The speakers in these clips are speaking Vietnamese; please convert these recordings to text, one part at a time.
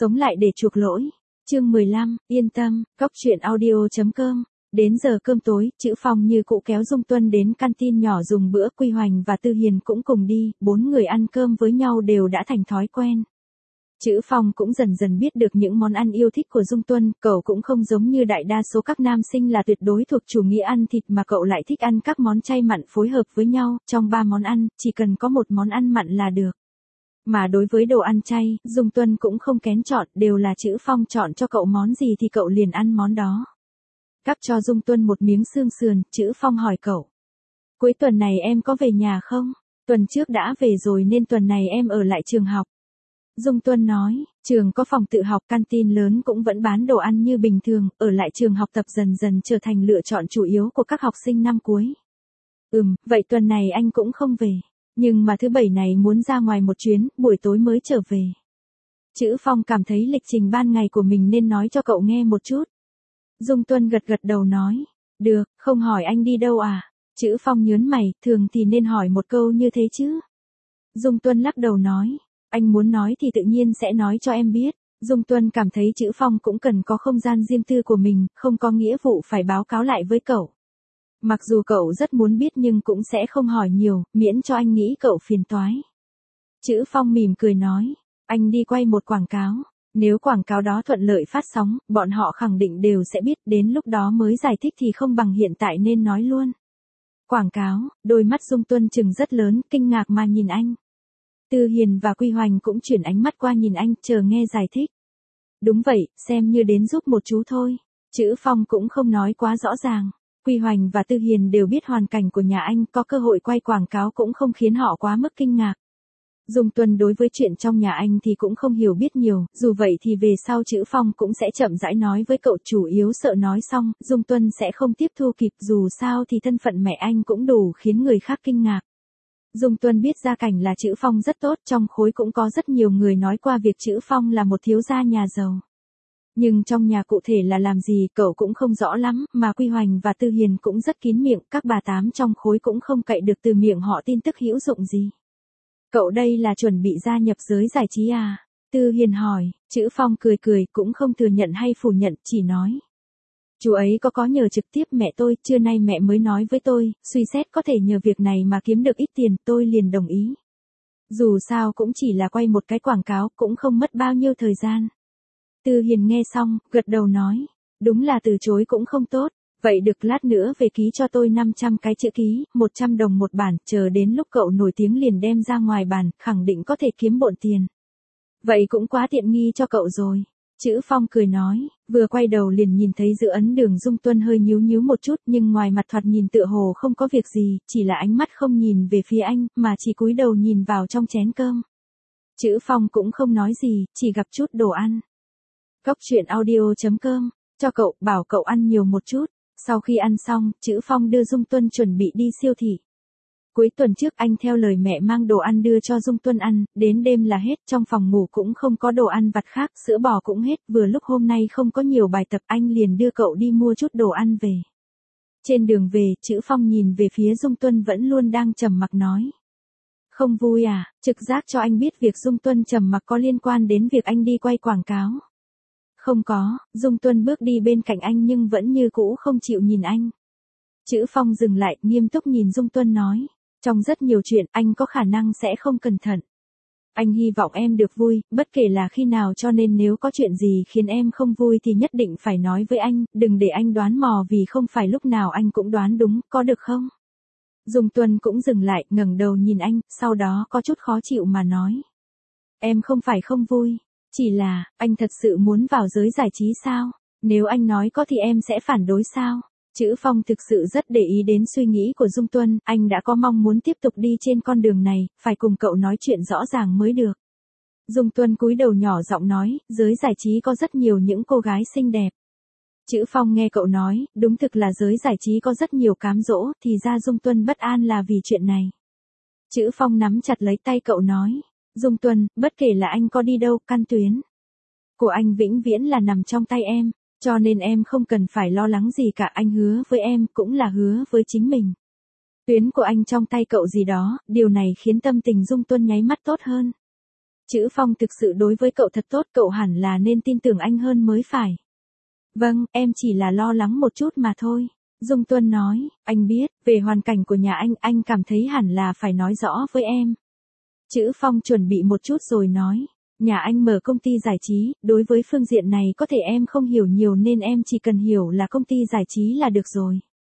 Sống lại để chuộc lỗi. Chương 15, yên tâm, Cóc truyện audio.com. Đến giờ cơm tối, Chữ Phong như cũ kéo Dung Tuân đến canteen nhỏ dùng bữa, Quy Hoành và Tư Hiền cũng cùng đi, 4 người ăn cơm với nhau đều đã thành thói quen. Chữ Phong cũng dần dần biết được những món ăn yêu thích của Dung Tuân, cậu cũng không giống như đại đa số các nam sinh là tuyệt đối thuộc chủ nghĩa ăn thịt mà cậu lại thích ăn các món chay mặn phối hợp với nhau, trong 3 món ăn, chỉ cần có một món ăn mặn là được. Mà đối với đồ ăn chay, Dung Tuân cũng không kén chọn, đều là Chữ Phong chọn cho cậu món gì thì cậu liền ăn món đó. Cắt cho Dung Tuân một miếng xương sườn, Chữ Phong hỏi cậu. Cuối tuần này em có về nhà không? Tuần trước đã về rồi nên tuần này em ở lại trường học. Dung Tuân nói, trường có phòng tự học, canteen lớn cũng vẫn bán đồ ăn như bình thường, ở lại trường học tập dần dần trở thành lựa chọn chủ yếu của các học sinh năm cuối. Vậy tuần này anh cũng không về. Nhưng mà thứ bảy này muốn ra ngoài một chuyến, buổi tối mới trở về. Chữ Phong cảm thấy lịch trình ban ngày của mình nên nói cho cậu nghe một chút. Dung Tuân gật gật đầu nói, được, không hỏi anh đi đâu à? Chữ Phong nhớn mày, thường thì nên hỏi một câu như thế chứ. Dung Tuân lắc đầu nói, anh muốn nói thì tự nhiên sẽ nói cho em biết. Dung Tuân cảm thấy Chữ Phong cũng cần có không gian riêng tư của mình, không có nghĩa vụ phải báo cáo lại với cậu. Mặc dù cậu rất muốn biết nhưng cũng sẽ không hỏi nhiều, miễn cho anh nghĩ cậu phiền toái. Chữ Phong mỉm cười nói, anh đi quay một quảng cáo. Nếu quảng cáo đó thuận lợi phát sóng, bọn họ khẳng định đều sẽ biết, đến lúc đó mới giải thích thì không bằng hiện tại nên nói luôn. Quảng cáo, đôi mắt Dung Tuân trừng rất lớn, kinh ngạc mà nhìn anh. Tư Hiền và Quy Hoành cũng chuyển ánh mắt qua nhìn anh, chờ nghe giải thích. Đúng vậy, xem như đến giúp một chú thôi. Chữ Phong cũng không nói quá rõ ràng. Quy Hoành và Tư Hiền đều biết hoàn cảnh của nhà anh, có cơ hội quay quảng cáo cũng không khiến họ quá mức kinh ngạc. Dung Tuân đối với chuyện trong nhà anh thì cũng không hiểu biết nhiều, dù vậy thì về sau Chữ Phong cũng sẽ chậm rãi nói với cậu, chủ yếu sợ nói xong, Dung Tuân sẽ không tiếp thu kịp, dù sao thì thân phận mẹ anh cũng đủ khiến người khác kinh ngạc. Dung Tuân biết gia cảnh là Chữ Phong rất tốt, trong khối cũng có rất nhiều người nói qua việc Chữ Phong là một thiếu gia nhà giàu. Nhưng trong nhà cụ thể là làm gì cậu cũng không rõ lắm, mà Quy Hoành và Tư Hiền cũng rất kín miệng, các bà tám trong khối cũng không cậy được từ miệng họ tin tức hữu dụng gì. Cậu đây là chuẩn bị gia nhập giới giải trí à? Tư Hiền hỏi, Chữ Phong cười cười, cũng không thừa nhận hay phủ nhận, chỉ nói. Chú ấy có nhờ trực tiếp mẹ tôi, trưa nay mẹ mới nói với tôi, suy xét có thể nhờ việc này mà kiếm được ít tiền, tôi liền đồng ý. Dù sao cũng chỉ là quay một cái quảng cáo, cũng không mất bao nhiêu thời gian. Tư Hiền nghe xong, gật đầu nói, đúng là từ chối cũng không tốt, vậy được lát nữa về ký cho tôi 500 cái chữ ký, 100 đồng một bản, chờ đến lúc cậu nổi tiếng liền đem ra ngoài bàn, khẳng định có thể kiếm bộn tiền. Vậy cũng quá tiện nghi cho cậu rồi. Chữ Phong cười nói, vừa quay đầu liền nhìn thấy giữa ấn đường Dung Tuân hơi nhíu nhíu một chút, nhưng ngoài mặt thoạt nhìn tựa hồ không có việc gì, chỉ là ánh mắt không nhìn về phía anh, mà chỉ cúi đầu nhìn vào trong chén cơm. Chữ Phong cũng không nói gì, chỉ gặp chút đồ ăn. Cóc truyện audio.com, cho cậu, bảo cậu ăn nhiều một chút. Sau khi ăn xong, Chữ Phong đưa Dung Tuân chuẩn bị đi siêu thị. Cuối tuần trước anh theo lời mẹ mang đồ ăn đưa cho Dung Tuân ăn, đến đêm là hết, trong phòng ngủ cũng không có đồ ăn vặt khác, sữa bò cũng hết, vừa lúc hôm nay không có nhiều bài tập anh liền đưa cậu đi mua chút đồ ăn về. Trên đường về, Chữ Phong nhìn về phía Dung Tuân vẫn luôn đang trầm mặc nói. Không vui à, trực giác cho anh biết việc Dung Tuân trầm mặc có liên quan đến việc anh đi quay quảng cáo. Không có, Dung Tuân bước đi bên cạnh anh nhưng vẫn như cũ không chịu nhìn anh. Chữ Phong dừng lại, nghiêm túc nhìn Dung Tuân nói. Trong rất nhiều chuyện, anh có khả năng sẽ không cẩn thận. Anh hy vọng em được vui, bất kể là khi nào, cho nên nếu có chuyện gì khiến em không vui thì nhất định phải nói với anh, đừng để anh đoán mò vì không phải lúc nào anh cũng đoán đúng, có được không? Dung Tuân cũng dừng lại, ngẩng đầu nhìn anh, sau đó có chút khó chịu mà nói. Em không phải không vui. Chỉ là, anh thật sự muốn vào giới giải trí sao? Nếu anh nói có thì em sẽ phản đối sao? Chữ Phong thực sự rất để ý đến suy nghĩ của Dung Tuân, anh đã có mong muốn tiếp tục đi trên con đường này, phải cùng cậu nói chuyện rõ ràng mới được. Dung Tuân cúi đầu nhỏ giọng nói, giới giải trí có rất nhiều những cô gái xinh đẹp. Chữ Phong nghe cậu nói, đúng thực là giới giải trí có rất nhiều cám dỗ, thì ra Dung Tuân bất an là vì chuyện này. Chữ Phong nắm chặt lấy tay cậu nói. Dung Tuân, bất kể là anh có đi đâu, căn tuyến của anh vĩnh viễn là nằm trong tay em, cho nên em không cần phải lo lắng gì cả, anh hứa với em, cũng là hứa với chính mình. Tuyến của anh trong tay cậu gì đó, điều này khiến tâm tình Dung Tuân nháy mắt tốt hơn. Chữ Phong thực sự đối với cậu thật tốt, cậu hẳn là nên tin tưởng anh hơn mới phải. Vâng, em chỉ là lo lắng một chút mà thôi. Dung Tuân nói, anh biết, về hoàn cảnh của nhà anh cảm thấy hẳn là phải nói rõ với em. Chữ Phong chuẩn bị một chút rồi nói, nhà anh mở công ty giải trí, đối với phương diện này có thể em không hiểu nhiều nên em chỉ cần hiểu là công ty giải trí là được rồi.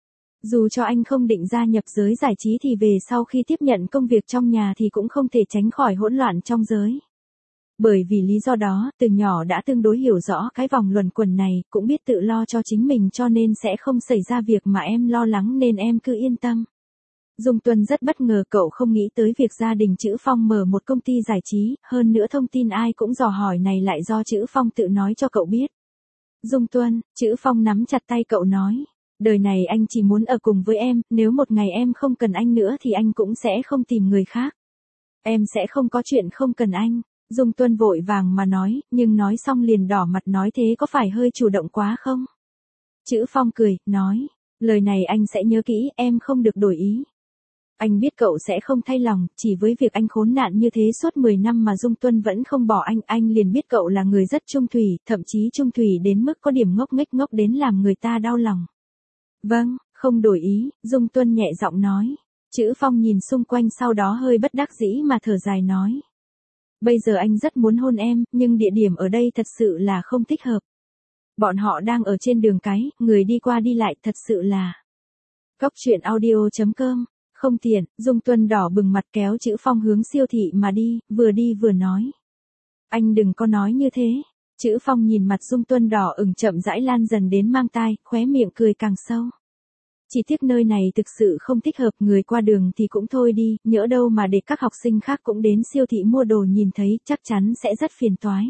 Dù cho anh không định gia nhập giới giải trí thì về sau khi tiếp nhận công việc trong nhà thì cũng không thể tránh khỏi hỗn loạn trong giới. Bởi vì lý do đó, từ nhỏ đã tương đối hiểu rõ cái vòng luẩn quẩn này, cũng biết tự lo cho chính mình cho nên sẽ không xảy ra việc mà em lo lắng nên em cứ yên tâm. Dung Tuân rất bất ngờ, cậu không nghĩ tới việc gia đình Chữ Phong mở một công ty giải trí, hơn nữa thông tin ai cũng dò hỏi này lại do Chữ Phong tự nói cho cậu biết. Dung Tuân, Chữ Phong nắm chặt tay cậu nói, đời này anh chỉ muốn ở cùng với em, nếu một ngày em không cần anh nữa thì anh cũng sẽ không tìm người khác. Em sẽ không có chuyện không cần anh. Dung Tuân vội vàng mà nói, nhưng nói xong liền đỏ mặt nói thế có phải hơi chủ động quá không? Chữ Phong cười, nói, lời này anh sẽ nhớ kỹ, em không được đổi ý. Anh biết cậu sẽ không thay lòng, chỉ với việc anh khốn nạn như thế suốt 10 năm mà Dung Tuân vẫn không bỏ anh liền biết cậu là người rất trung thủy, thậm chí trung thủy đến mức có điểm ngốc nghếch ngốc đến làm người ta đau lòng. Vâng, không đổi ý, Dung Tuân nhẹ giọng nói. Chữ Phong nhìn xung quanh sau đó hơi bất đắc dĩ mà thở dài nói. Bây giờ anh rất muốn hôn em, nhưng địa điểm ở đây thật sự là không thích hợp. Bọn họ đang ở trên đường cái, người đi qua đi lại thật sự là. Cóc truyện audio.com, không tiện, Dung Tuân đỏ bừng mặt kéo Chữ Phong hướng siêu thị mà đi vừa nói. Anh đừng có nói như thế. Chữ Phong nhìn mặt Dung Tuân đỏ ửng chậm rãi lan dần đến mang tai, khóe miệng cười càng sâu. Chỉ tiếc nơi này thực sự không thích hợp, người qua đường thì cũng thôi đi, nhỡ đâu mà để các học sinh khác cũng đến siêu thị mua đồ nhìn thấy, chắc chắn sẽ rất phiền toái.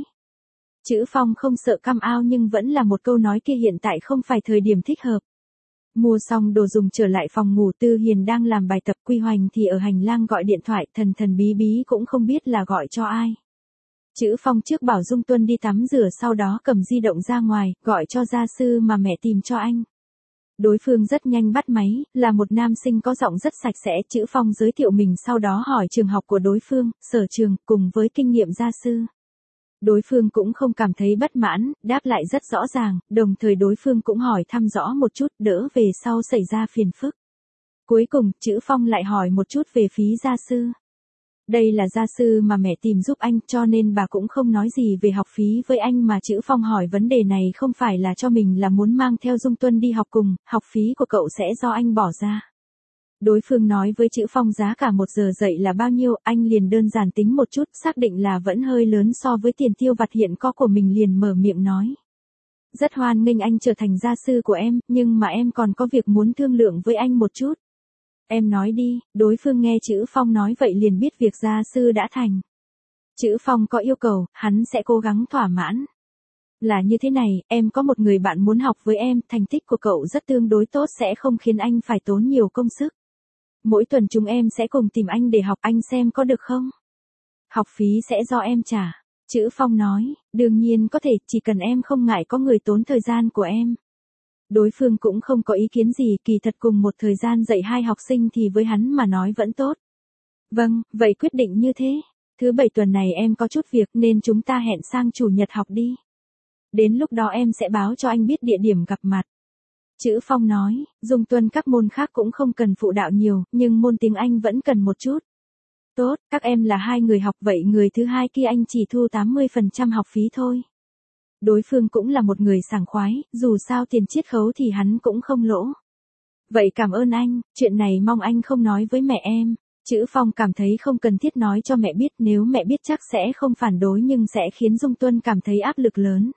Chữ Phong không sợ căm ao nhưng vẫn là một câu nói kia, hiện tại không phải thời điểm thích hợp. Mua xong đồ dùng trở lại phòng ngủ, Tư Hiền đang làm bài tập, Quy Hoành thì ở hành lang gọi điện thoại, thần bí bí cũng không biết là gọi cho ai. Chữ Phong trước bảo Dung Tuân đi tắm rửa, sau đó cầm di động ra ngoài, gọi cho gia sư mà mẹ tìm cho anh. Đối phương rất nhanh bắt máy, là một nam sinh có giọng rất sạch sẽ. Chữ Phong giới thiệu mình, sau đó hỏi trường học của đối phương, sở trường, cùng với kinh nghiệm gia sư. Đối phương cũng không cảm thấy bất mãn, đáp lại rất rõ ràng, đồng thời đối phương cũng hỏi thăm rõ một chút, đỡ về sau xảy ra phiền phức. Cuối cùng, Chữ Phong lại hỏi một chút về phí gia sư. Đây là gia sư mà mẹ tìm giúp anh, cho nên bà cũng không nói gì về học phí với anh, mà Chữ Phong hỏi vấn đề này không phải là cho mình, là muốn mang theo Dung Tuân đi học cùng, học phí của cậu sẽ do anh bỏ ra. Đối phương nói với Chữ Phong giá cả 1 giờ dạy là bao nhiêu, anh liền đơn giản tính một chút, xác định là vẫn hơi lớn so với tiền tiêu vặt hiện có của mình, liền mở miệng nói. Rất hoan nghênh anh trở thành gia sư của em, nhưng mà em còn có việc muốn thương lượng với anh một chút. Em nói đi. Đối phương nghe Chữ Phong nói vậy liền biết việc gia sư đã thành. Chữ Phong có yêu cầu, hắn sẽ cố gắng thỏa mãn. Là như thế này, em có một người bạn muốn học với em, thành tích của cậu rất tương đối tốt, sẽ không khiến anh phải tốn nhiều công sức. Mỗi tuần chúng em sẽ cùng tìm anh để học, anh xem có được không? Học phí sẽ do em trả. Chữ Phong nói, đương nhiên có thể, chỉ cần em không ngại có người tốn thời gian của em. Đối phương cũng không có ý kiến gì, kỳ thật cùng một thời gian dạy 2 học sinh thì với hắn mà nói vẫn tốt. Vâng, vậy quyết định như thế. Thứ 7 tuần này em có chút việc nên chúng ta hẹn sang Chủ nhật học đi. Đến lúc đó em sẽ báo cho anh biết địa điểm gặp mặt. Chữ Phong nói, Dung Tuân các môn khác cũng không cần phụ đạo nhiều, nhưng môn tiếng Anh vẫn cần một chút. Tốt, các em là 2 người học, vậy người thứ hai kia anh chỉ thu 80% học phí thôi. Đối phương cũng là một người sảng khoái, dù sao tiền chiết khấu thì hắn cũng không lỗ. Vậy cảm ơn anh, chuyện này mong anh không nói với mẹ em. Chữ Phong cảm thấy không cần thiết nói cho mẹ biết, nếu mẹ biết chắc sẽ không phản đối nhưng sẽ khiến Dung Tuân cảm thấy áp lực lớn.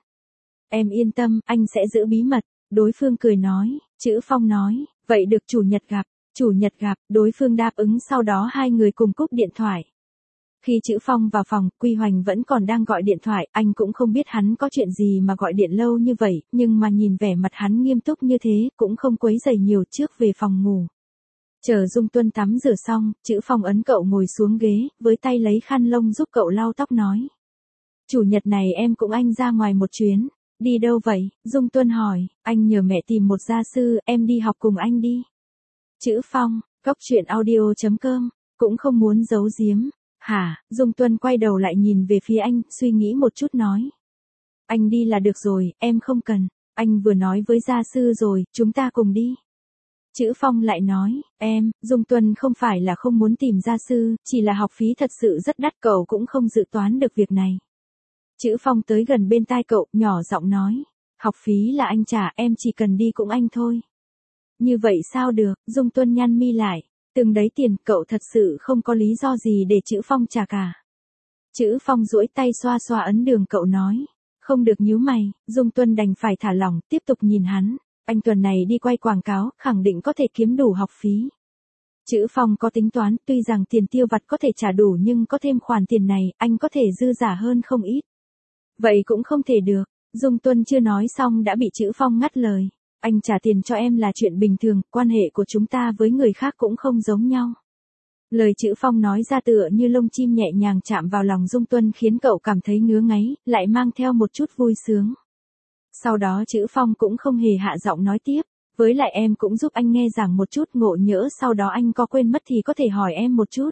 Em yên tâm, anh sẽ giữ bí mật. Đối phương cười nói. Chữ Phong nói, vậy được, chủ nhật gặp. Chủ nhật gặp, đối phương đáp ứng, sau đó 2 người cùng cúp điện thoại. Khi Chữ Phong vào phòng, Quy Hoành vẫn còn đang gọi điện thoại, anh cũng không biết hắn có chuyện gì mà gọi điện lâu như vậy, nhưng mà nhìn vẻ mặt hắn nghiêm túc như thế, cũng không quấy rầy nhiều, trước về phòng ngủ. Chờ Dung Tuân tắm rửa xong, Chữ Phong ấn cậu ngồi xuống ghế, với tay lấy khăn lông giúp cậu lau tóc nói. Chủ nhật này em cùng anh ra ngoài một chuyến. Đi đâu vậy? Dung Tuân hỏi. Anh nhờ mẹ tìm một gia sư, em đi học cùng anh đi. Chữ Phong, cóc truyện audio.com, cũng không muốn giấu giếm. Hả, Dung Tuân quay đầu lại nhìn về phía anh, suy nghĩ một chút nói. Anh đi là được rồi, em không cần. Anh vừa nói với gia sư rồi, chúng ta cùng đi. Chữ Phong lại nói, em, Dung Tuân không phải là không muốn tìm gia sư, chỉ là học phí thật sự rất đắt, cậu cũng không dự toán được việc này. Chữ Phong tới gần bên tai cậu, nhỏ giọng nói, học phí là anh trả, em chỉ cần đi cũng anh thôi. Như vậy sao được, Dung Tuân nhăn mi lại, từng đấy tiền, cậu thật sự không có lý do gì để Chữ Phong trả cả. Chữ Phong duỗi tay xoa xoa ấn đường cậu nói, không được nhíu mày, Dung Tuân đành phải thả lỏng, tiếp tục nhìn hắn. Anh tuần này đi quay quảng cáo, khẳng định có thể kiếm đủ học phí. Chữ Phong có tính toán, tuy rằng tiền tiêu vặt có thể trả đủ nhưng có thêm khoản tiền này, anh có thể dư giả hơn không ít. Vậy cũng không thể được, Dung Tuân chưa nói xong đã bị Chữ Phong ngắt lời. Anh trả tiền cho em là chuyện bình thường, quan hệ của chúng ta với người khác cũng không giống nhau. Lời Chữ Phong nói ra tựa như lông chim nhẹ nhàng chạm vào lòng Dung Tuân khiến cậu cảm thấy ngứa ngáy, lại mang theo một chút vui sướng. Sau đó Chữ Phong cũng không hề hạ giọng nói tiếp, với lại em cũng giúp anh nghe giảng một chút, ngộ nhỡ sau đó anh có quên mất thì có thể hỏi em một chút.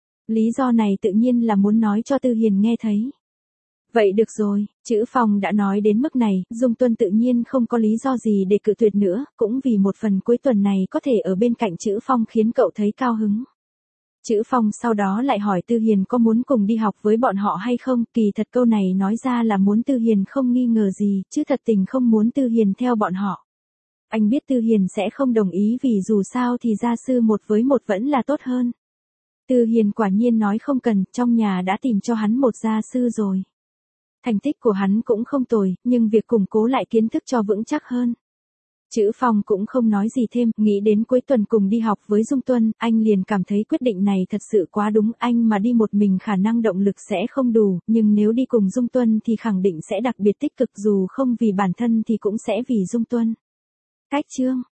Lý do này tự nhiên là muốn nói cho Tư Hiền nghe thấy. Vậy được rồi, Chữ Phong đã nói đến mức này, Dung Tuân tự nhiên không có lý do gì để cự tuyệt nữa, cũng vì một phần cuối tuần này có thể ở bên cạnh Chữ Phong khiến cậu thấy cao hứng. Chữ Phong sau đó lại hỏi Tư Hiền có muốn cùng đi học với bọn họ hay không, kỳ thật câu này nói ra là muốn Tư Hiền không nghi ngờ gì, chứ thật tình không muốn Tư Hiền theo bọn họ. Anh biết Tư Hiền sẽ không đồng ý vì dù sao thì gia sư 1 với 1 vẫn là tốt hơn. Tư Hiền quả nhiên nói không cần, trong nhà đã tìm cho hắn một gia sư rồi. Thành tích của hắn cũng không tồi, nhưng việc củng cố lại kiến thức cho vững chắc hơn. Chữ Phong cũng không nói gì thêm, nghĩ đến cuối tuần cùng đi học với Dung Tuân, anh liền cảm thấy quyết định này thật sự quá đúng, anh mà đi một mình khả năng động lực sẽ không đủ, nhưng nếu đi cùng Dung Tuân thì khẳng định sẽ đặc biệt tích cực, dù không vì bản thân thì cũng sẽ vì Dung Tuân. Cách chương